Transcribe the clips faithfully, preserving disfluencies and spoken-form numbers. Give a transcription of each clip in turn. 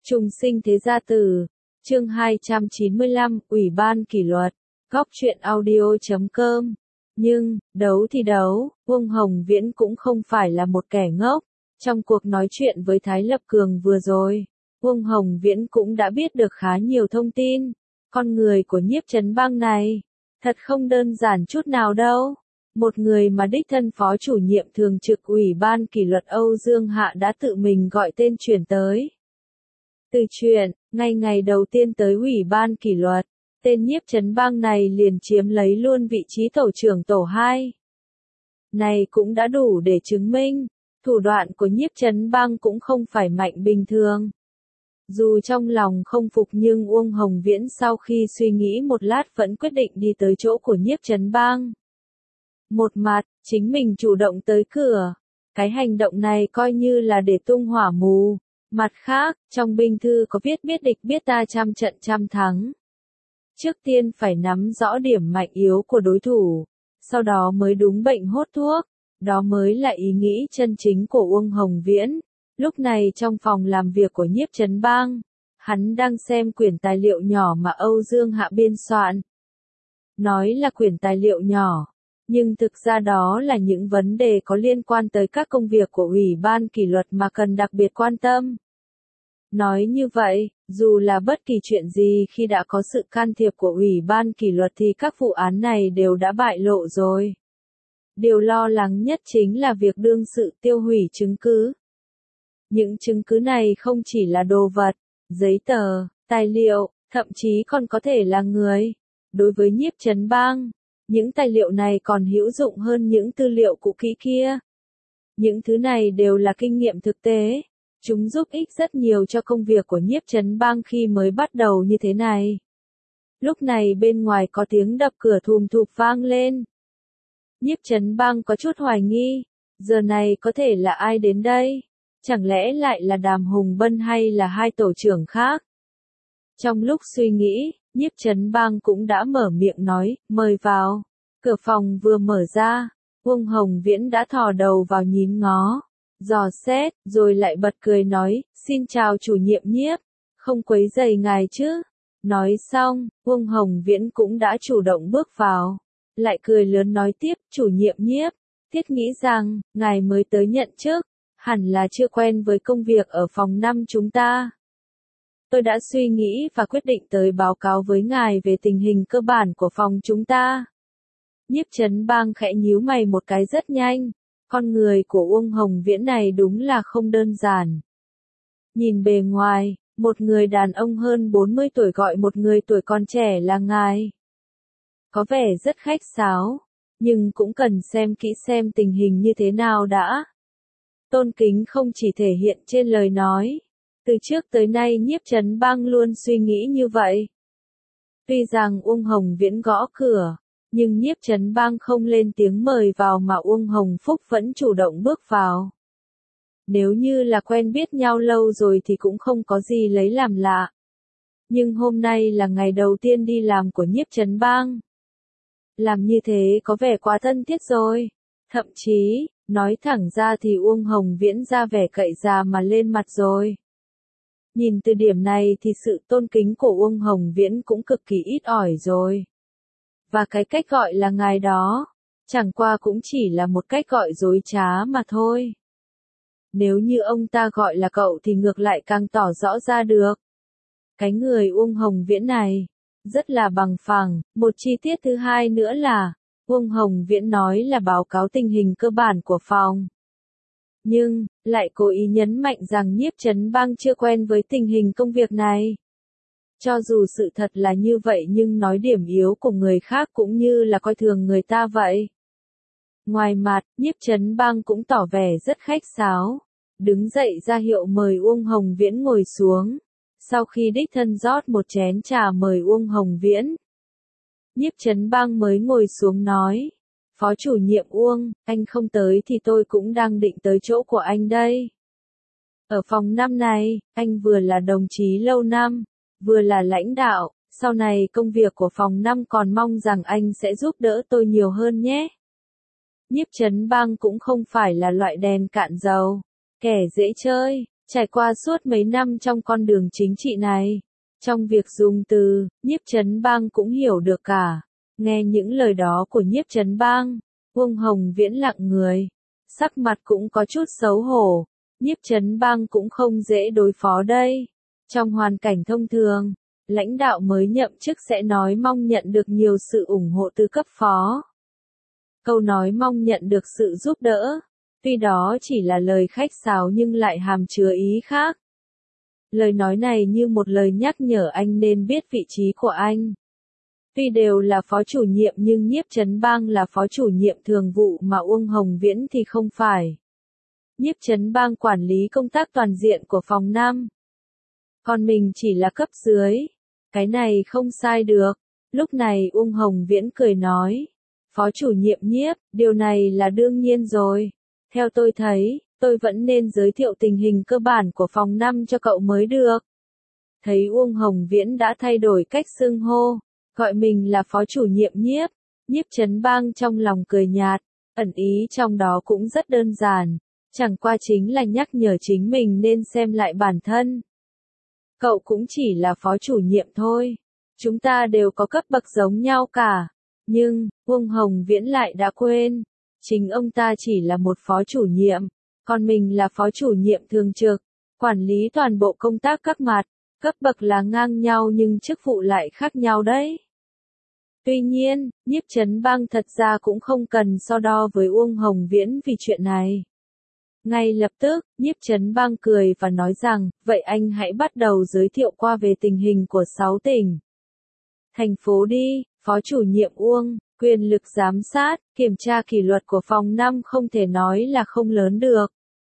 Trùng sinh thế gia tử, chương hai trăm chín mươi lăm, Ủy ban kỷ luật, góc truyện audio chấm com. Nhưng, đấu thì đấu, Uông Hồng Viễn cũng không phải là một kẻ ngốc. Trong cuộc nói chuyện với Thái Lập Cường vừa rồi, Uông Hồng Viễn cũng đã biết được khá nhiều thông tin. Con người của Nhiếp Chấn Bang này, thật không đơn giản chút nào đâu. Một người mà đích thân phó chủ nhiệm thường trực Ủy ban kỷ luật Âu Dương Hạ đã tự mình gọi tên chuyển tới. Từ chuyện, ngay ngày đầu tiên tới Ủy ban kỷ luật, tên Nhiếp Chấn Bang này liền chiếm lấy luôn vị trí tổ trưởng tổ hai. Này cũng đã đủ để chứng minh, thủ đoạn của Nhiếp Chấn Bang cũng không phải mạnh bình thường. Dù trong lòng không phục nhưng Uông Hồng Viễn sau khi suy nghĩ một lát vẫn quyết định đi tới chỗ của Nhiếp Chấn Bang. Một mặt, chính mình chủ động tới cửa. Cái hành động này coi như là để tung hỏa mù. Mặt khác, trong binh thư có viết biết địch biết ta trăm trận trăm thắng. Trước tiên phải nắm rõ điểm mạnh yếu của đối thủ, sau đó mới đúng bệnh hốt thuốc. Đó mới là ý nghĩ chân chính của Uông Hồng Viễn. Lúc này trong phòng làm việc của Nhiếp Chấn Bang, hắn đang xem quyển tài liệu nhỏ mà Âu Dương Hạ biên soạn. Nói là quyển tài liệu nhỏ, nhưng thực ra đó là những vấn đề có liên quan tới các công việc của Ủy ban kỷ luật mà cần đặc biệt quan tâm. Nói như vậy, dù là bất kỳ chuyện gì khi đã có sự can thiệp của Ủy ban kỷ luật thì các vụ án này đều đã bại lộ rồi. Điều lo lắng nhất chính là việc đương sự tiêu hủy chứng cứ. Những chứng cứ này không chỉ là đồ vật, giấy tờ, tài liệu, thậm chí còn có thể là người. Đối với Nhiếp Chấn Bang, những tài liệu này còn hữu dụng hơn những tư liệu cũ kỹ kia. Những thứ này đều là kinh nghiệm thực tế. Chúng giúp ích rất nhiều cho công việc của Nhiếp Chấn Bang khi mới bắt đầu như thế này. Lúc này bên ngoài có tiếng đập cửa thùm thụp vang lên. Nhiếp Chấn Bang có chút hoài nghi, giờ này có thể là ai đến đây? Chẳng lẽ lại là Đàm Hùng Bân hay là hai tổ trưởng khác? Trong lúc suy nghĩ, Nhiếp Chấn Bang cũng đã mở miệng nói, mời vào. Cửa phòng vừa mở ra, Uông Hồng Viễn đã thò đầu vào nhìn ngó, dò xét, rồi lại bật cười nói, xin chào chủ nhiệm Nhiếp, không quấy rầy ngài chứ. Nói xong, Uông Hồng Viễn cũng đã chủ động bước vào, lại cười lớn nói tiếp, chủ nhiệm Nhiếp, thiết nghĩ rằng, ngài mới tới nhận chức, hẳn là chưa quen với công việc ở phòng năm chúng ta. Tôi đã suy nghĩ và quyết định tới báo cáo với ngài về tình hình cơ bản của phòng chúng ta. Nhiếp Chấn Bang khẽ nhíu mày một cái rất nhanh. Con người của Uông Hồng Viễn này đúng là không đơn giản. Nhìn bề ngoài, một người đàn ông hơn bốn mươi tuổi gọi một người tuổi còn trẻ là ngài. Có vẻ rất khách sáo, nhưng cũng cần xem kỹ xem tình hình như thế nào đã. Tôn kính không chỉ thể hiện trên lời nói. Từ trước tới nay Nhiếp Chấn Bang luôn suy nghĩ như vậy. Tuy rằng Uông Hồng Viễn gõ cửa, nhưng Nhiếp Chấn Bang không lên tiếng mời vào mà Uông Hồng Phúc vẫn chủ động bước vào. Nếu như là quen biết nhau lâu rồi thì cũng không có gì lấy làm lạ. Nhưng hôm nay là ngày đầu tiên đi làm của Nhiếp Chấn Bang. Làm như thế có vẻ quá thân thiết rồi. Thậm chí, nói thẳng ra thì Uông Hồng Viễn ra vẻ cậy già mà lên mặt rồi. Nhìn từ điểm này thì sự tôn kính của Uông Hồng Viễn cũng cực kỳ ít ỏi rồi. Và cái cách gọi là ngài đó, chẳng qua cũng chỉ là một cách gọi dối trá mà thôi. Nếu như ông ta gọi là cậu thì ngược lại càng tỏ rõ ra được. Cái người Uông Hồng Viễn này, rất là bằng phẳng. Một chi tiết thứ hai nữa là, Uông Hồng Viễn nói là báo cáo tình hình cơ bản của phòng. Nhưng, lại cố ý nhấn mạnh rằng Nhiếp Chấn Bang chưa quen với tình hình công việc này. Cho dù sự thật là như vậy nhưng nói điểm yếu của người khác cũng như là coi thường người ta vậy. Ngoài mặt, Nhiếp Chấn Bang cũng tỏ vẻ rất khách sáo. Đứng dậy ra hiệu mời Uông Hồng Viễn ngồi xuống. Sau khi đích thân rót một chén trà mời Uông Hồng Viễn, Nhiếp Chấn Bang mới ngồi xuống nói. Phó chủ nhiệm Uông, anh không tới thì tôi cũng đang định tới chỗ của anh đây. Ở phòng năm này, anh vừa là đồng chí lâu năm, vừa là lãnh đạo, sau này công việc của phòng năm còn mong rằng anh sẽ giúp đỡ tôi nhiều hơn nhé. Nhiếp Chấn Bang cũng không phải là loại đèn cạn dầu, kẻ dễ chơi, Trải qua suốt mấy năm trong con đường chính trị này, trong việc dùng từ, Nhiếp Chấn Bang cũng hiểu được cả. Nghe những lời đó của Nhiếp Chấn Bang, Uông Hồng Viễn lặng người, sắc mặt cũng có chút xấu hổ. Nhiếp Chấn Bang cũng không dễ đối phó đây. Trong hoàn cảnh thông thường, lãnh đạo mới nhậm chức sẽ nói mong nhận được nhiều sự ủng hộ từ cấp phó. Câu nói mong nhận được sự giúp đỡ, tuy đó chỉ là lời khách sáo nhưng lại hàm chứa ý khác. Lời nói này như một lời nhắc nhở anh nên biết vị trí của anh. Tuy đều là phó chủ nhiệm nhưng Nhiếp Chấn Bang là phó chủ nhiệm thường vụ mà Uông Hồng Viễn thì không phải. Nhiếp Chấn Bang quản lý công tác toàn diện của phòng năm. Còn mình chỉ là cấp dưới. Cái này không sai được. Lúc này Uông Hồng Viễn cười nói. Phó chủ nhiệm Nhiếp, điều này là đương nhiên rồi. Theo tôi thấy, tôi vẫn nên giới thiệu tình hình cơ bản của phòng năm cho cậu mới được. Thấy Uông Hồng Viễn đã thay đổi cách xưng hô, gọi mình là phó chủ nhiệm Nhiếp. Nhiếp Chấn Bang trong lòng cười nhạt, ẩn ý trong đó cũng rất đơn giản. Chẳng qua chính là nhắc nhở chính mình nên xem lại bản thân. Cậu cũng chỉ là phó chủ nhiệm thôi. Chúng ta đều có cấp bậc giống nhau cả. Nhưng, Uông Hồng Viễn lại đã quên. Chính ông ta chỉ là một phó chủ nhiệm. Còn mình là phó chủ nhiệm thường trực. Quản lý toàn bộ công tác các mặt. Cấp bậc là ngang nhau nhưng chức vụ lại khác nhau đấy. Tuy nhiên, Nhiếp Chấn Bang thật ra cũng không cần so đo với Uông Hồng Viễn vì chuyện này. Ngay lập tức, Nhiếp Chấn Bang cười và nói rằng, vậy anh hãy bắt đầu giới thiệu qua về tình hình của sáu tỉnh. Thành phố đi, phó chủ nhiệm Uông, quyền lực giám sát, kiểm tra kỷ luật của phòng năm không thể nói là không lớn được.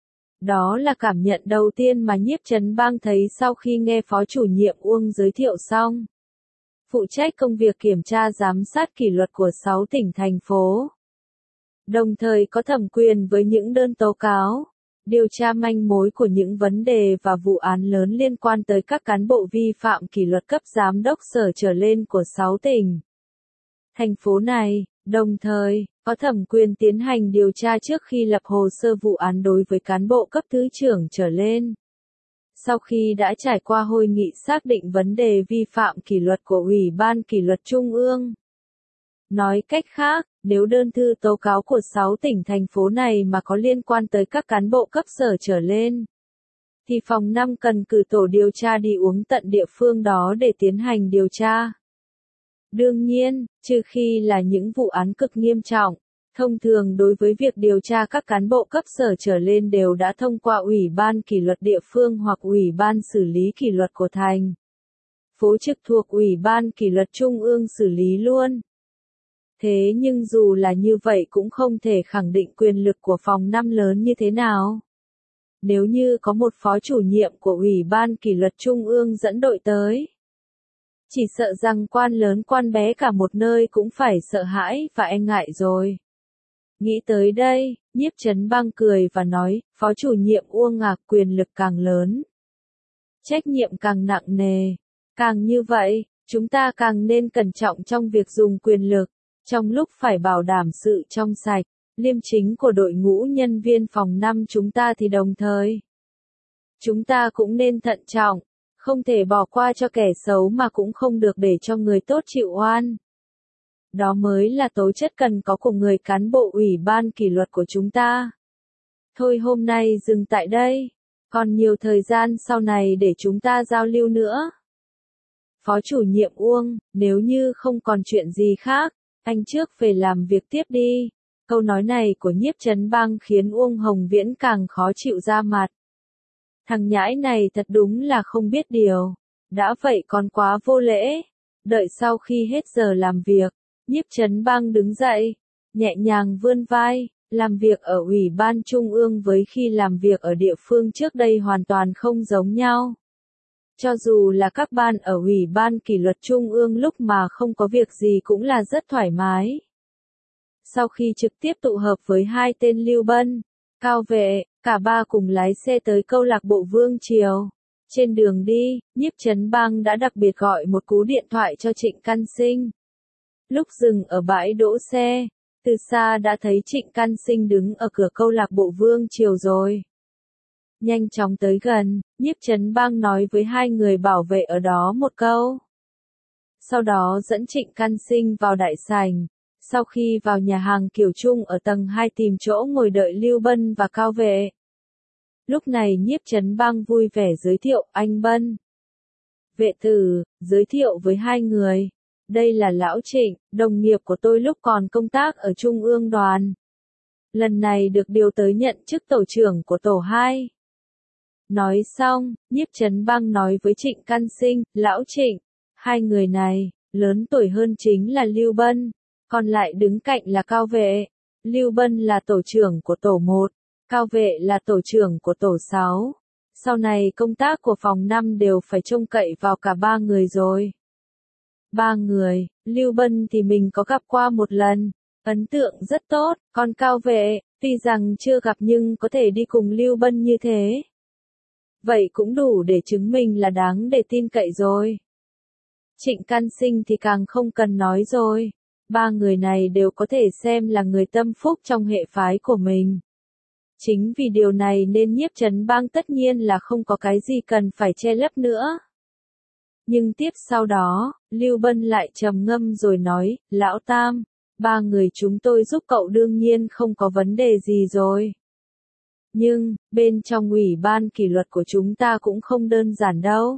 Đó là cảm nhận đầu tiên mà Nhiếp Chấn Bang thấy sau khi nghe phó chủ nhiệm Uông giới thiệu xong. Phụ trách công việc kiểm tra giám sát kỷ luật của sáu tỉnh thành phố. Đồng thời có thẩm quyền với những đơn tố cáo, điều tra manh mối của những vấn đề và vụ án lớn liên quan tới các cán bộ vi phạm kỷ luật cấp giám đốc sở trở lên của sáu tỉnh. Thành phố này, đồng thời, có thẩm quyền tiến hành điều tra trước khi lập hồ sơ vụ án đối với cán bộ cấp thứ trưởng trở lên. Sau khi đã trải qua hội nghị xác định vấn đề vi phạm kỷ luật của Ủy ban Kỷ luật Trung ương. Nói cách khác, nếu đơn thư tố cáo của sáu tỉnh thành phố này mà có liên quan tới các cán bộ cấp sở trở lên, thì phòng năm cần cử tổ điều tra đi uống tận địa phương đó để tiến hành điều tra. Đương nhiên, trừ khi là những vụ án cực nghiêm trọng, thông thường đối với việc điều tra các cán bộ cấp sở trở lên đều đã thông qua Ủy ban Kỷ luật địa phương hoặc Ủy ban xử lý kỷ luật của thành phố trực thuộc Ủy ban Kỷ luật Trung ương xử lý luôn. Thế nhưng dù là như vậy cũng không thể khẳng định quyền lực của phòng năm lớn như thế nào. Nếu như có một phó chủ nhiệm của Ủy ban Kỷ luật Trung ương dẫn đội tới, chỉ sợ rằng quan lớn quan bé cả một nơi cũng phải sợ hãi và e ngại rồi. Nghĩ tới đây, Nhiếp Chấn Bang cười và nói, phó chủ nhiệm Uông à, quyền lực càng lớn, trách nhiệm càng nặng nề. Càng như vậy, chúng ta càng nên cẩn trọng trong việc dùng quyền lực. Trong lúc phải bảo đảm sự trong sạch, liêm chính của đội ngũ nhân viên phòng năm chúng ta thì đồng thời, chúng ta cũng nên thận trọng, không thể bỏ qua cho kẻ xấu mà cũng không được để cho người tốt chịu oan. Đó mới là tố chất cần có của người cán bộ Ủy ban Kỷ luật của chúng ta. Thôi hôm nay dừng tại đây, còn nhiều thời gian sau này để chúng ta giao lưu nữa. Phó chủ nhiệm Uông, nếu như không còn chuyện gì khác, anh trước về làm việc tiếp đi. Câu nói này của Nhiếp Chấn Bang khiến Uông Hồng Viễn càng khó chịu ra mặt. Thằng nhãi này thật đúng là không biết điều. Đã vậy còn quá vô lễ. Đợi sau khi hết giờ làm việc, Nhiếp Chấn Bang đứng dậy, nhẹ nhàng vươn vai. Làm việc ở Ủy ban Trung ương với khi làm việc ở địa phương trước đây hoàn toàn không giống nhau. Cho dù là các ban ở Ủy ban Kỷ luật Trung ương lúc mà không có việc gì cũng là rất thoải mái. Sau khi trực tiếp tụ hợp với hai tên Lưu Bân, Cao Vệ, cả ba cùng lái xe tới câu lạc bộ Vương Triều. Trên đường đi, Nhiếp Chấn Bang đã đặc biệt gọi một cú điện thoại cho Trịnh Căn Sinh. Lúc dừng ở bãi đỗ xe, từ xa đã thấy Trịnh Căn Sinh đứng ở cửa câu lạc bộ Vương Triều rồi. Nhanh chóng tới gần, Nhiếp Chấn Bang nói với hai người bảo vệ ở đó một câu. Sau đó dẫn Trịnh Căn Sinh vào đại sảnh. Sau khi vào nhà hàng Kiều Trung ở tầng hai tìm chỗ ngồi đợi Lưu Bân và Cao Vệ. Lúc này Nhiếp Chấn Bang vui vẻ giới thiệu anh Bân. Vệ tử, giới thiệu với hai người. Đây là Lão Trịnh, đồng nghiệp của tôi lúc còn công tác ở Trung ương đoàn. Lần này được điều tới nhận chức tổ trưởng của tổ hai. Nói xong, Nhiếp Chấn Bang nói với Trịnh Căn Sinh, Lão Trịnh, hai người này, lớn tuổi hơn chính là Lưu Bân, còn lại đứng cạnh là Cao Vệ. Lưu Bân là tổ trưởng của tổ một, Cao Vệ là tổ trưởng của tổ sáu. Sau này công tác của phòng năm đều phải trông cậy vào cả ba người rồi. Ba người, Lưu Bân thì mình có gặp qua một lần, ấn tượng rất tốt, còn Cao Vệ, tuy rằng chưa gặp nhưng có thể đi cùng Lưu Bân như thế. Vậy cũng đủ để chứng minh là đáng để tin cậy rồi. Trịnh Căn Sinh thì càng không cần nói rồi. Ba người này đều có thể xem là người tâm phúc trong hệ phái của mình. Chính vì điều này nên Nhiếp Chấn Bang tất nhiên là không có cái gì cần phải che lấp nữa. Nhưng tiếp sau đó, Lưu Bân lại trầm ngâm rồi nói, Lão Tam, ba người chúng tôi giúp cậu đương nhiên không có vấn đề gì rồi. Nhưng, bên trong ủy ban kỷ luật của chúng ta cũng không đơn giản đâu.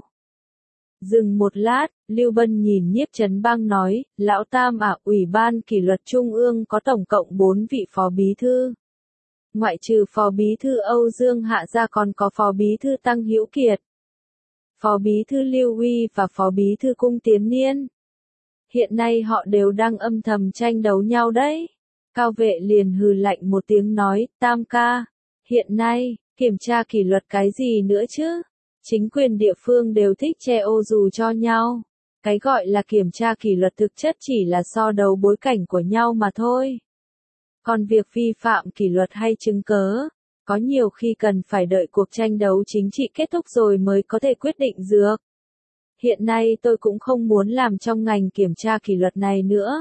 Dừng một lát, Lưu Bân nhìn Nhiếp Chấn Bang nói, Lão Tam à, ủy ban kỷ luật trung ương có tổng cộng bốn vị phó bí thư. Ngoại trừ phó bí thư Âu Dương Hạ ra còn có phó bí thư Tăng Hữu Kiệt, phó bí thư Lưu Uy và phó bí thư Cung Tiến Niên. Hiện nay họ đều đang âm thầm tranh đấu nhau đấy. Cao Vệ liền hừ lạnh một tiếng nói, Tam ca, hiện nay, kiểm tra kỷ luật cái gì nữa chứ? Chính quyền địa phương đều thích che ô dù cho nhau. Cái gọi là kiểm tra kỷ luật thực chất chỉ là so đấu bối cảnh của nhau mà thôi. Còn việc vi phạm kỷ luật hay chứng cớ, có nhiều khi cần phải đợi cuộc tranh đấu chính trị kết thúc rồi mới có thể quyết định được. Hiện nay tôi cũng không muốn làm trong ngành kiểm tra kỷ luật này nữa.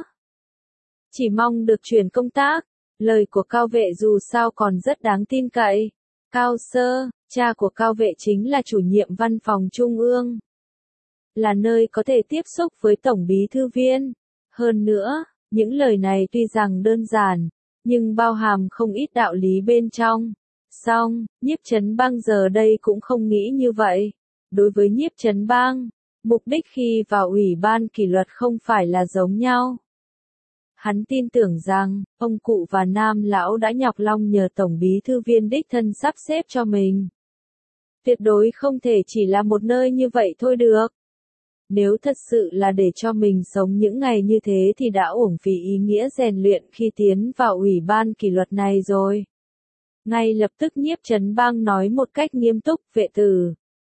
Chỉ mong được chuyển công tác. Lời của Cao Vệ dù sao còn rất đáng tin cậy. Cao Sơ, cha của Cao Vệ chính là chủ nhiệm văn phòng trung ương. Là nơi có thể tiếp xúc với tổng bí thư viên. Hơn nữa, những lời này tuy rằng đơn giản, nhưng bao hàm không ít đạo lý bên trong. Song, Nhiếp Chấn Bang giờ đây cũng không nghĩ như vậy. Đối với Nhiếp Chấn Bang, mục đích khi vào ủy ban kỷ luật không phải là giống nhau. Hắn tin tưởng rằng, ông cụ và Nam Lão đã nhọc lòng nhờ Tổng bí thư viên đích thân sắp xếp cho mình. Tuyệt đối không thể chỉ là một nơi như vậy thôi được. Nếu thật sự là để cho mình sống những ngày như thế thì đã uổng phí ý nghĩa rèn luyện khi tiến vào ủy ban kỷ luật này rồi. Ngay lập tức Nhiếp Chấn Bang nói một cách nghiêm túc, Vệ tử.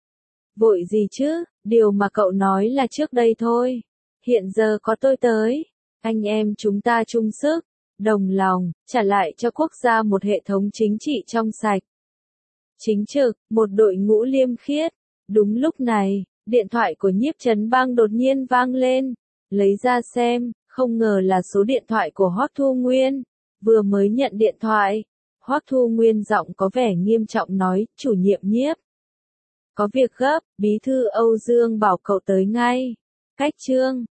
Vội gì chứ, điều mà cậu nói là trước đây thôi. Hiện giờ có tôi tới. Anh em chúng ta chung sức, đồng lòng, trả lại cho quốc gia một hệ thống chính trị trong sạch. Chính trực, một đội ngũ liêm khiết. Đúng lúc này, điện thoại của Nhiếp Chấn Bang đột nhiên vang lên. Lấy ra xem, không ngờ là số điện thoại của Hoắc Thu Nguyên. Vừa mới nhận điện thoại, Hoắc Thu Nguyên giọng có vẻ nghiêm trọng nói, chủ nhiệm Nhiếp. Có việc gấp, bí thư Âu Dương bảo cậu tới ngay. Cách chương